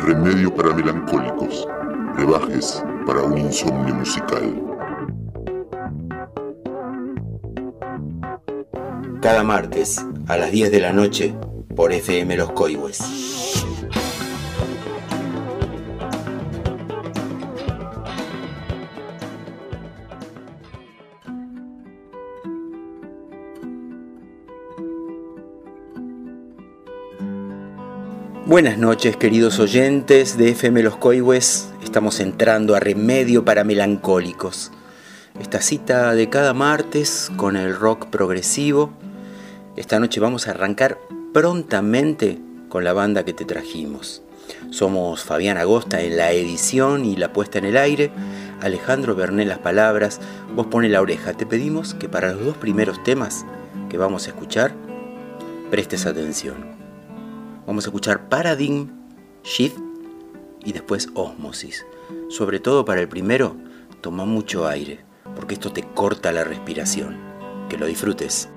remedio para melancólicos, brebajes para un insomnio musical. Cada martes a las 10 de la noche por FM Los Coihues. Buenas noches, queridos oyentes de FM Los Coihues. Estamos entrando a Remedio para Melancólicos. Esta cita de cada martes con el rock progresivo. Esta noche vamos a arrancar prontamente con la banda que te trajimos. Somos Fabián Agosta en la edición y la puesta en el aire, Alejandro Berné las palabras, vos poné la oreja. Te pedimos que para los dos primeros temas que vamos a escuchar, prestes atención. Vamos a escuchar Paradigm Shift y después Osmosis. Sobre todo para el primero, toma mucho aire, porque esto te corta la respiración. Que lo disfrutes.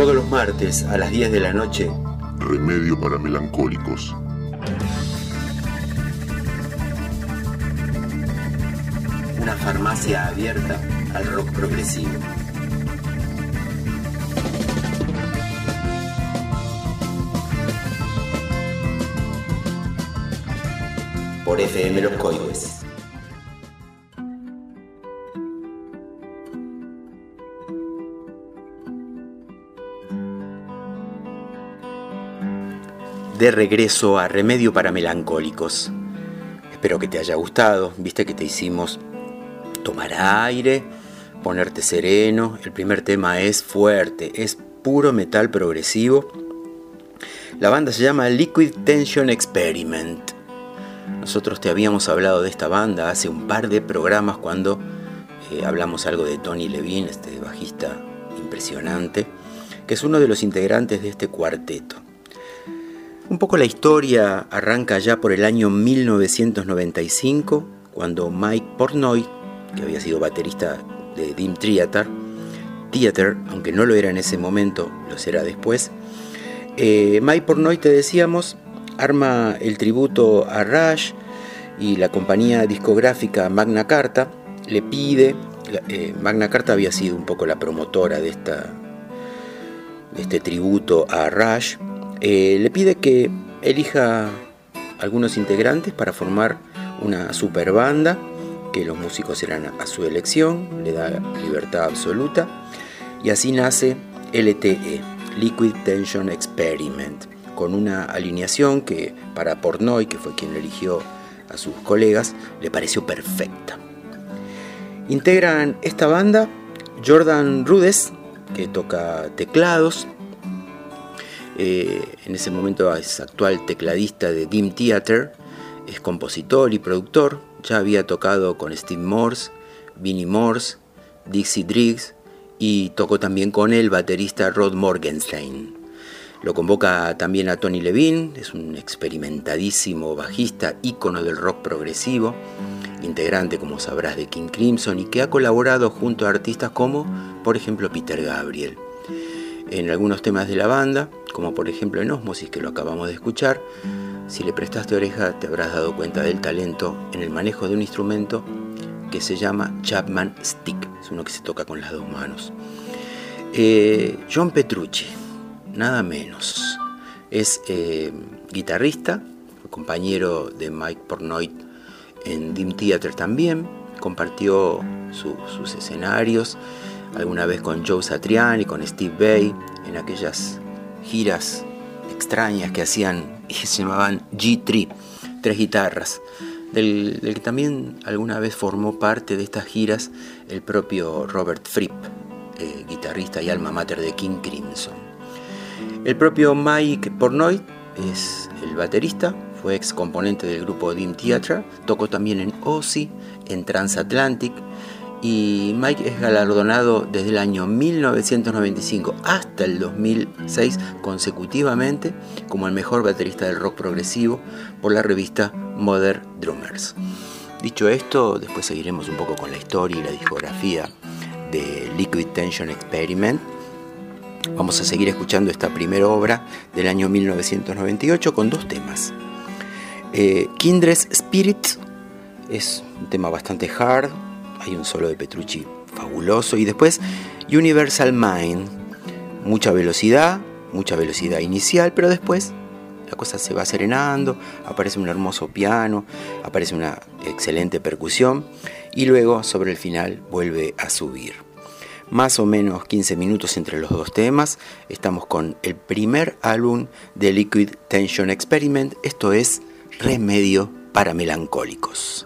Todos los martes a las 10 de la noche. Remedio para melancólicos. Una farmacia abierta al rock progresivo. Por FM Los Coihues. De regreso a Remedio para Melancólicos. Espero que te haya gustado. Viste que te hicimos tomar aire, ponerte sereno. El primer tema es fuerte, es puro metal progresivo. La banda se llama Liquid Tension Experiment. Nosotros te habíamos hablado de esta banda hace un par de programas cuando hablamos algo de Tony Levin, este bajista impresionante, que es uno de los integrantes de este cuarteto. Un poco la historia arranca ya por el año 1995, cuando Mike Portnoy, que había sido baterista de Dream Theater, aunque no lo era en ese momento, lo será después, Mike Portnoy, te decíamos, arma el tributo a Rush y la compañía discográfica Magna Carta le pide, Magna Carta había sido un poco la promotora de este tributo a Rush, le pide que elija algunos integrantes para formar una super banda, que los músicos eran a su elección, le da libertad absoluta, y así nace LTE, Liquid Tension Experiment, con una alineación que para Portnoy, que fue quien eligió a sus colegas, le pareció perfecta. Integran esta banda Jordan Rudess, que toca teclados, en ese momento es actual tecladista de Dream Theater, es compositor y productor, ya había tocado con Steve Morse, Vinnie Morse, Dixie Driggs y tocó también con el baterista Rod Morgenstein. Lo convoca también a Tony Levin, es un experimentadísimo bajista, ícono del rock progresivo, integrante, como sabrás, de King Crimson y que ha colaborado junto a artistas como, por ejemplo, Peter Gabriel. En algunos temas de la banda, como por ejemplo en Osmosis, que lo acabamos de escuchar, si le prestaste oreja te habrás dado cuenta del talento en el manejo de un instrumento que se llama Chapman Stick, es uno que se toca con las dos manos. John Petrucci, nada menos, es guitarrista, fue compañero de Mike Portnoy en Dream Theater también, compartió sus escenarios alguna vez con Joe Satriani, con Steve Vai, en aquellas giras extrañas que hacían y se llamaban G3, 3 guitarras, del que también alguna vez formó parte de estas giras el propio Robert Fripp, guitarrista y alma mater de King Crimson. El propio Mike Portnoy es el baterista, fue ex componente del grupo Dream Theater, tocó también en Ozzy, en Transatlantic, y Mike es galardonado desde el año 1995 hasta el 2006 consecutivamente como el mejor baterista del rock progresivo por la revista Modern Drummers. Dicho esto, después seguiremos un poco con la historia y la discografía de Liquid Tension Experiment. Vamos a seguir escuchando esta primera obra del año 1998 con 2 temas. Kindred Spirit es un tema bastante hard, hay un solo de Petrucci fabuloso, y después Universal Mind, mucha velocidad inicial, pero después la cosa se va serenando, aparece un hermoso piano, aparece una excelente percusión y luego sobre el final vuelve a subir. Más o menos 15 minutos entre los 2 temas. Estamos con el primer álbum de Liquid Tension Experiment, esto es Remedio para Melancólicos.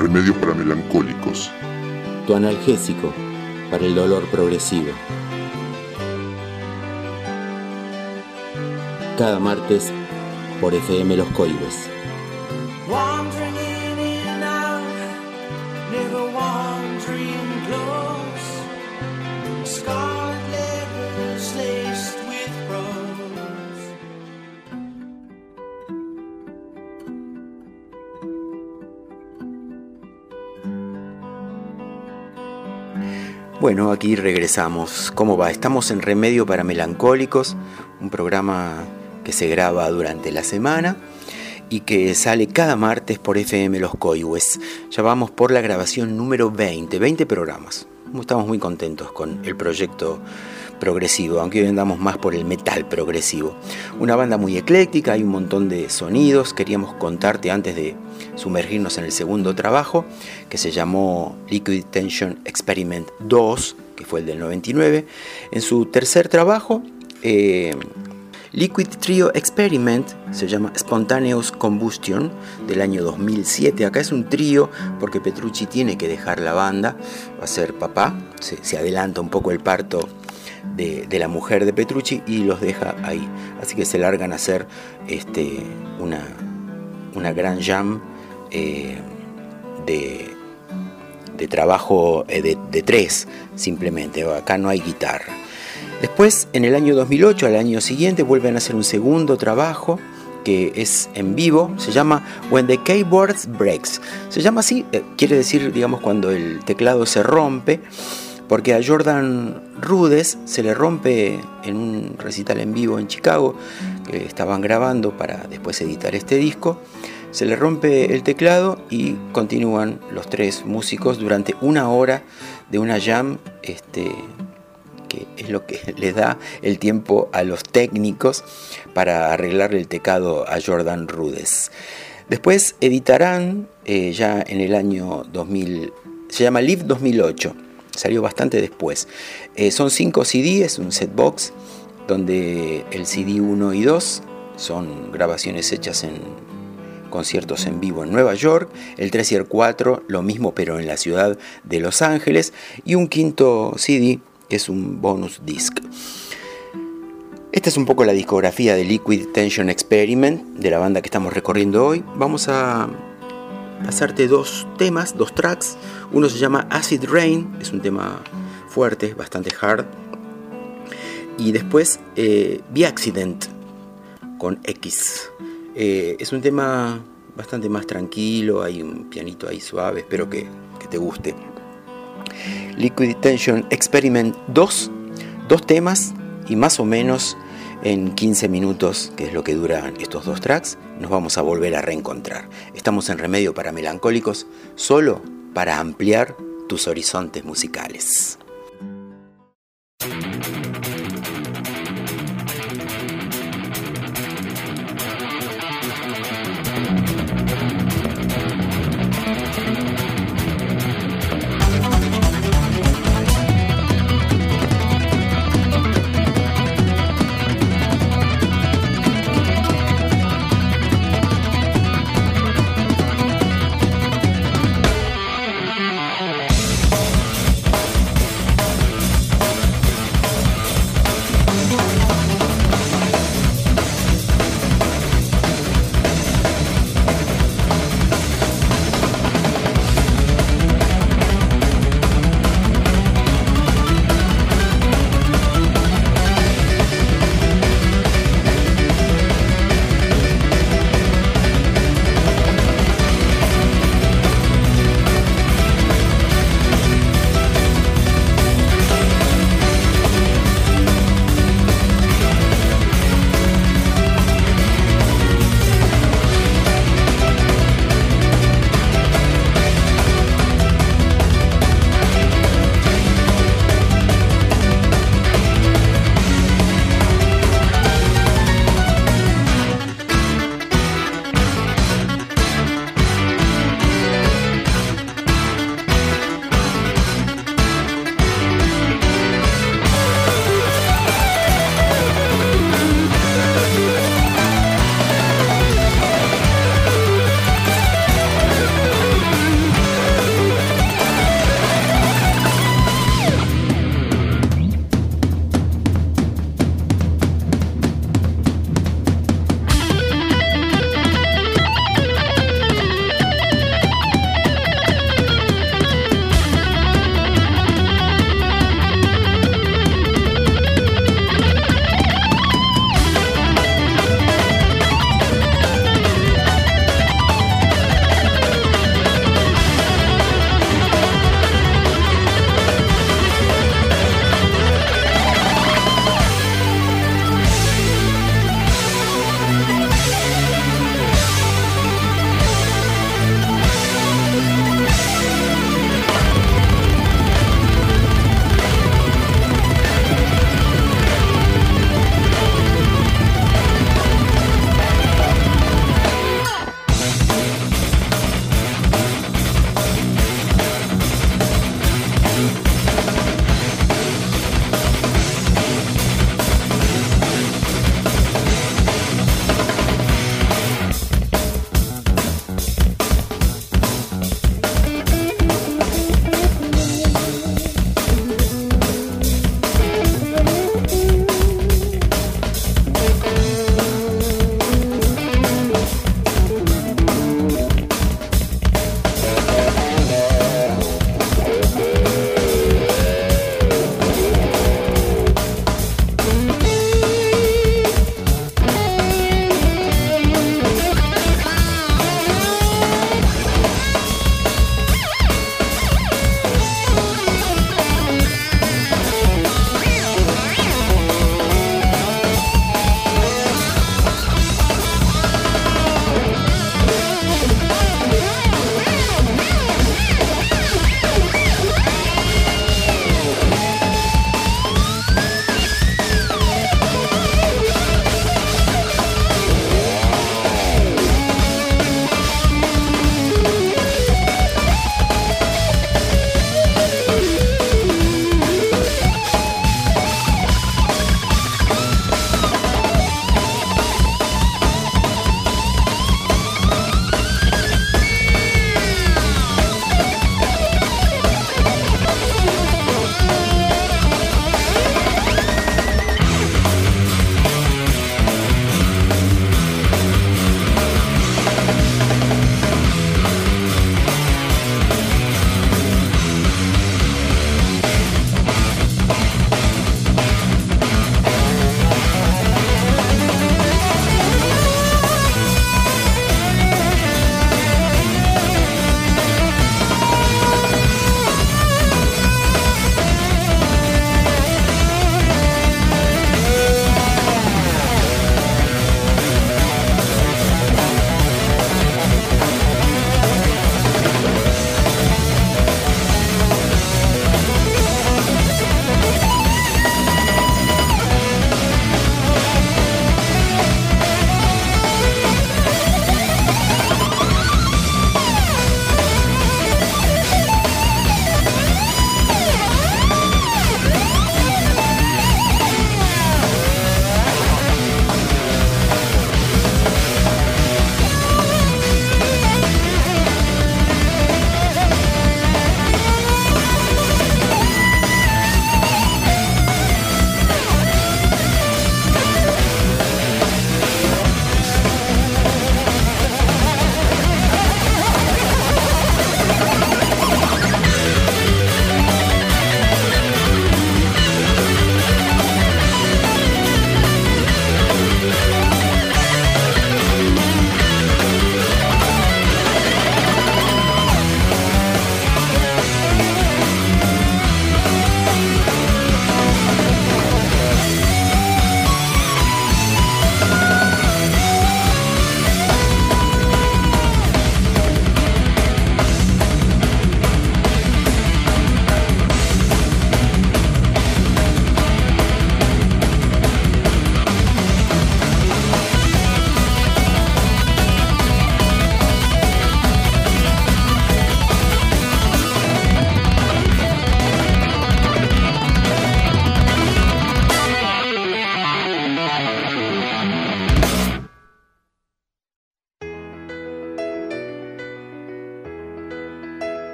remedio para melancólicos. Tu analgésico para el dolor progresivo. Cada martes por FM Los Coihues. Wandering in and out, never wandering close. Scarlet letters laced with rose. Bueno, aquí regresamos. ¿Cómo va? Estamos en Remedio para Melancólicos, un programa que se graba durante la semana y que sale cada martes por FM Los Coihues. Ya vamos por la grabación número 20 programas. Estamos muy contentos con el proyecto progresivo, aunque hoy andamos más por el metal progresivo. Una banda muy ecléctica, hay un montón de sonidos. Queríamos contarte antes de sumergirnos en el segundo trabajo, que se llamó Liquid Tension Experiment 2, que fue el del 99. En su tercer trabajo, Liquid Trio Experiment, se llama Spontaneous Combustion, del año 2007. Acá es un trío porque Petrucci tiene que dejar la banda, va a ser papá, se adelanta un poco el parto de la mujer de Petrucci y los deja ahí. Así que se largan a hacer una gran jam de trabajo de tres, simplemente. Acá no hay guitarra. Después, en el año 2008, al año siguiente, vuelven a hacer un segundo trabajo que es en vivo, se llama When the Keyboard Breaks. Se llama así, quiere decir, digamos, cuando el teclado se rompe, porque a Jordan Rudess se le rompe en un recital en vivo en Chicago, que estaban grabando para después editar este disco. Se le rompe el teclado y continúan los tres músicos durante una hora de una jam, que es lo que les da el tiempo a los técnicos para arreglarle el teclado a Jordan Rudess. Después editarán ya en el año 2000, se llama Live 2008, salió bastante después. Son 5 CD, es un set box, donde el CD 1 y 2 son grabaciones hechas en conciertos en vivo en Nueva York, el 3 y el 4 lo mismo pero en la ciudad de Los Ángeles, y un quinto CD que es un bonus disc. Esta es un poco la discografía de Liquid Tension Experiment, de la banda que estamos recorriendo hoy. Vamos a pasarte dos temas, dos tracks. Uno se llama Acid Rain, es un tema fuerte, bastante hard. Y después The Accident, con X. Es un tema bastante más tranquilo, hay un pianito ahí suave, espero que te guste. Liquid Tension Experiment 2 temas, y más o menos en 15 minutos, que es lo que duran estos dos tracks, nos vamos a volver a reencontrar. Estamos en Remedio para Melancólicos, solo para ampliar tus horizontes musicales.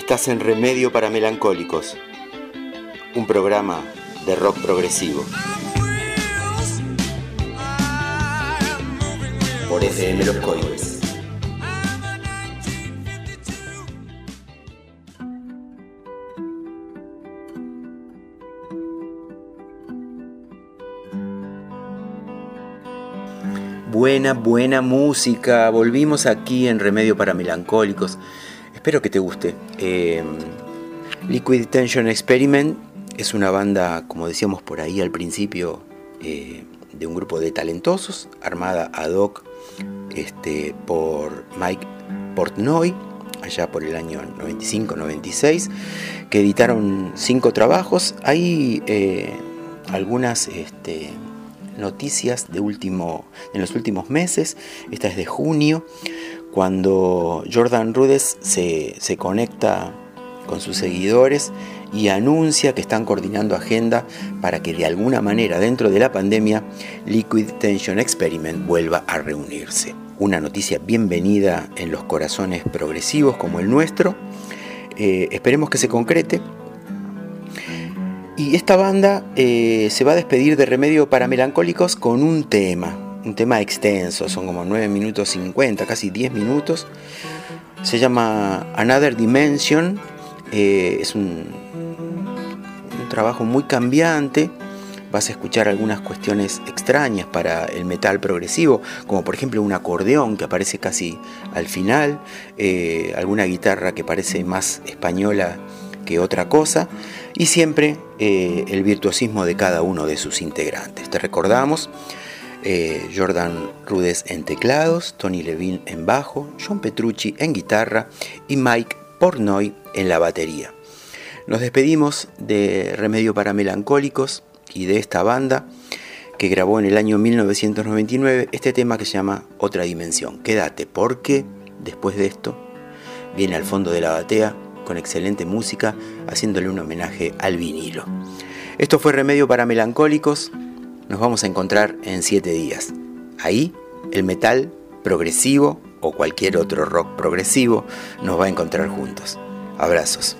Estás en Remedio para Melancólicos, un programa de rock progresivo. Por FM Los Coihues. Buena música. Volvimos aquí en Remedio para Melancólicos. Espero que te guste. Liquid Tension Experiment es una banda, como decíamos por ahí al principio, de un grupo de talentosos, armada ad hoc por Mike Portnoy, allá por el año 95-96, que editaron 5 trabajos. Hay algunas noticias en los últimos meses. Esta es de junio, cuando Jordan Rudess se conecta con sus seguidores y anuncia que están coordinando agenda para que de alguna manera dentro de la pandemia Liquid Tension Experiment vuelva a reunirse. Una noticia bienvenida en los corazones progresivos como el nuestro. Esperemos que se concrete. Y esta banda se va a despedir de Remedio para Melancólicos con un tema extenso, son como 9 minutos 50, casi 10 minutos. Se llama Another Dimension. Es un trabajo muy cambiante. Vas a escuchar algunas cuestiones extrañas para el metal progresivo, como por ejemplo un acordeón que aparece casi al final, alguna guitarra que parece más española que otra cosa, y siempre el virtuosismo de cada uno de sus integrantes. Te recordamos: Jordan Rudess en teclados, Tony Levin en bajo, John Petrucci en guitarra y Mike Portnoy en la batería. Nos despedimos de Remedio para Melancólicos y de esta banda que grabó en el año 1999 este tema que se llama Otra Dimensión. Quédate, porque después de esto viene al fondo de la batea con excelente música, haciéndole un homenaje al vinilo. Esto fue Remedio para Melancólicos. Nos vamos a encontrar en 7 días. Ahí el metal progresivo o cualquier otro rock progresivo nos va a encontrar juntos. Abrazos.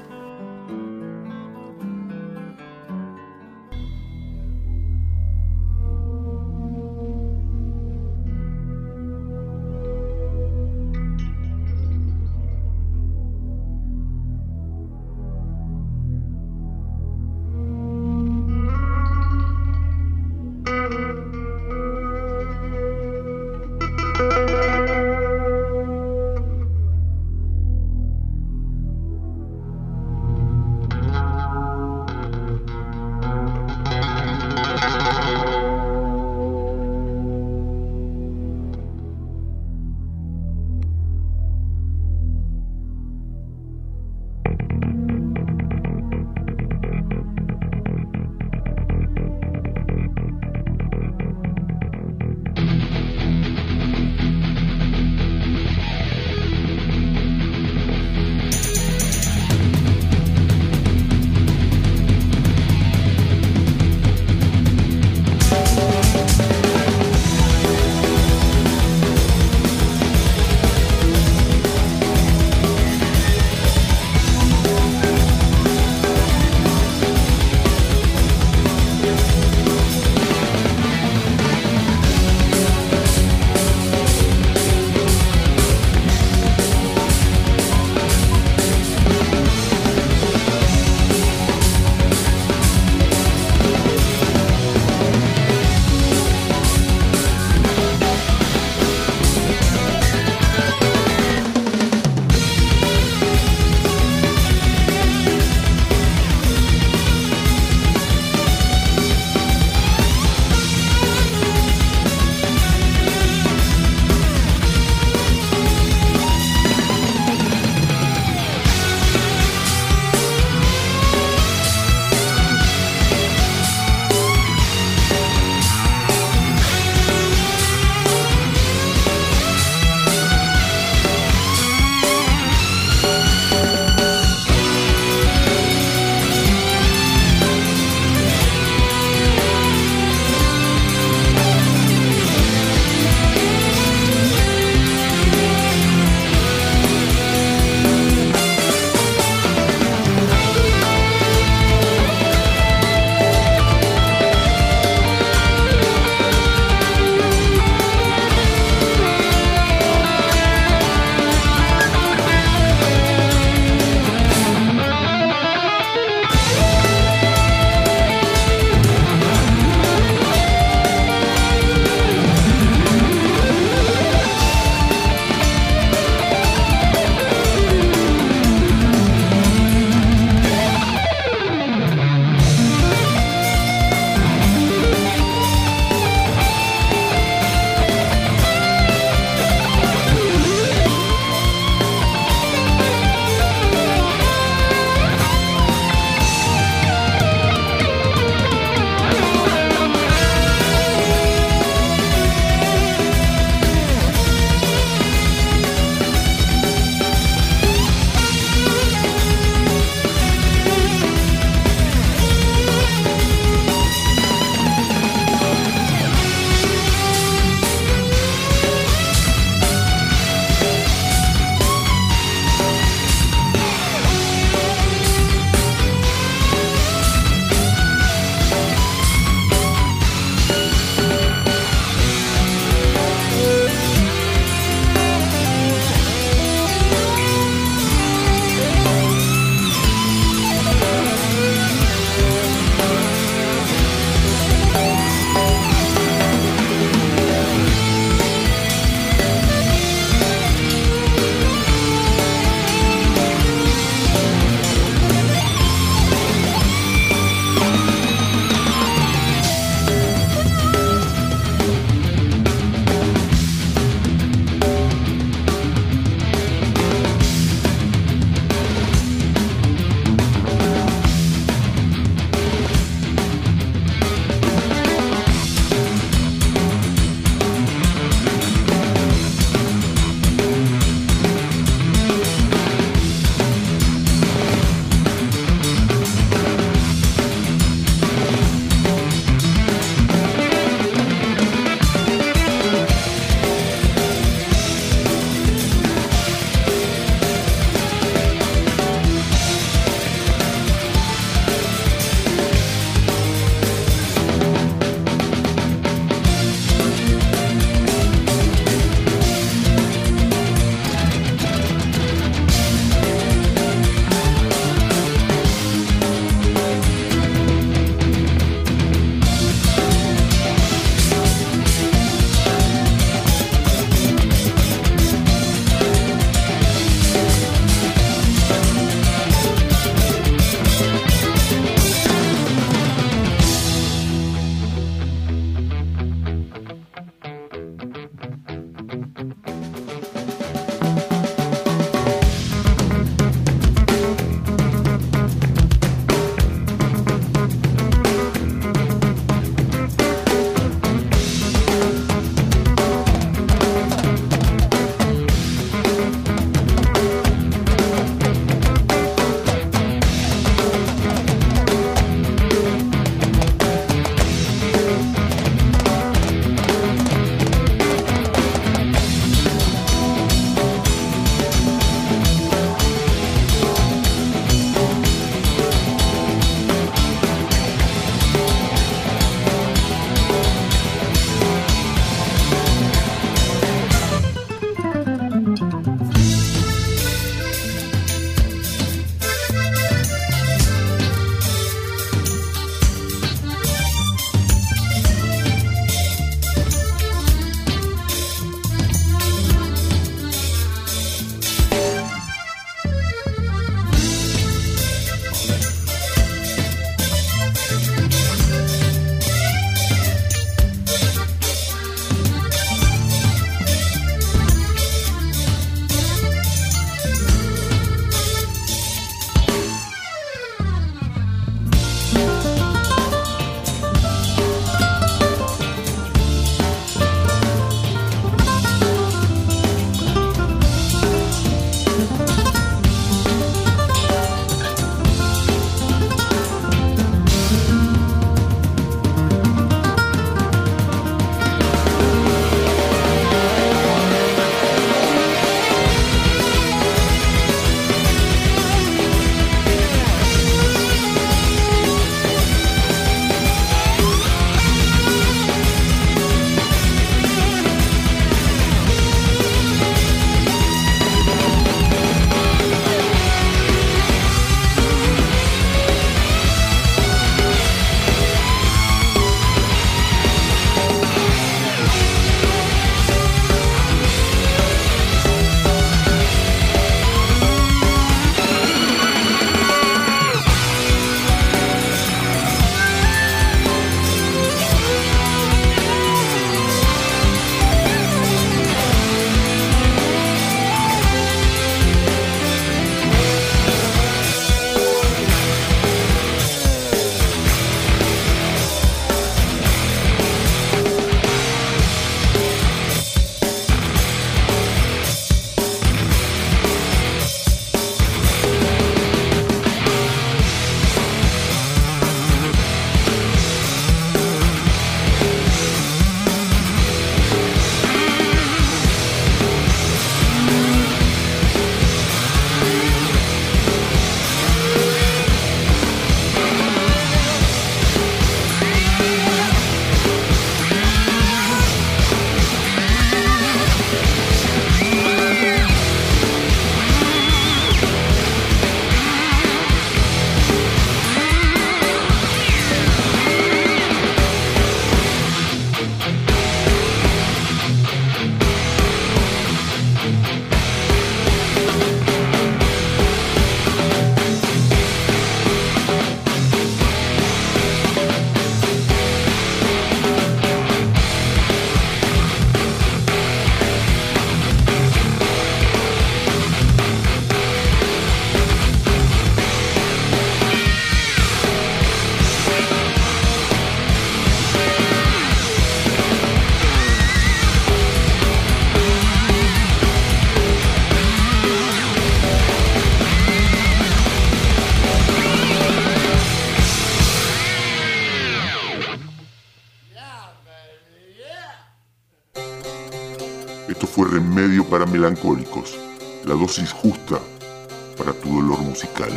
fue Remedio para Melancólicos, la dosis justa para tu dolor musical.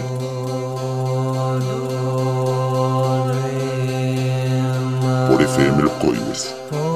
Por FM Los Coihues.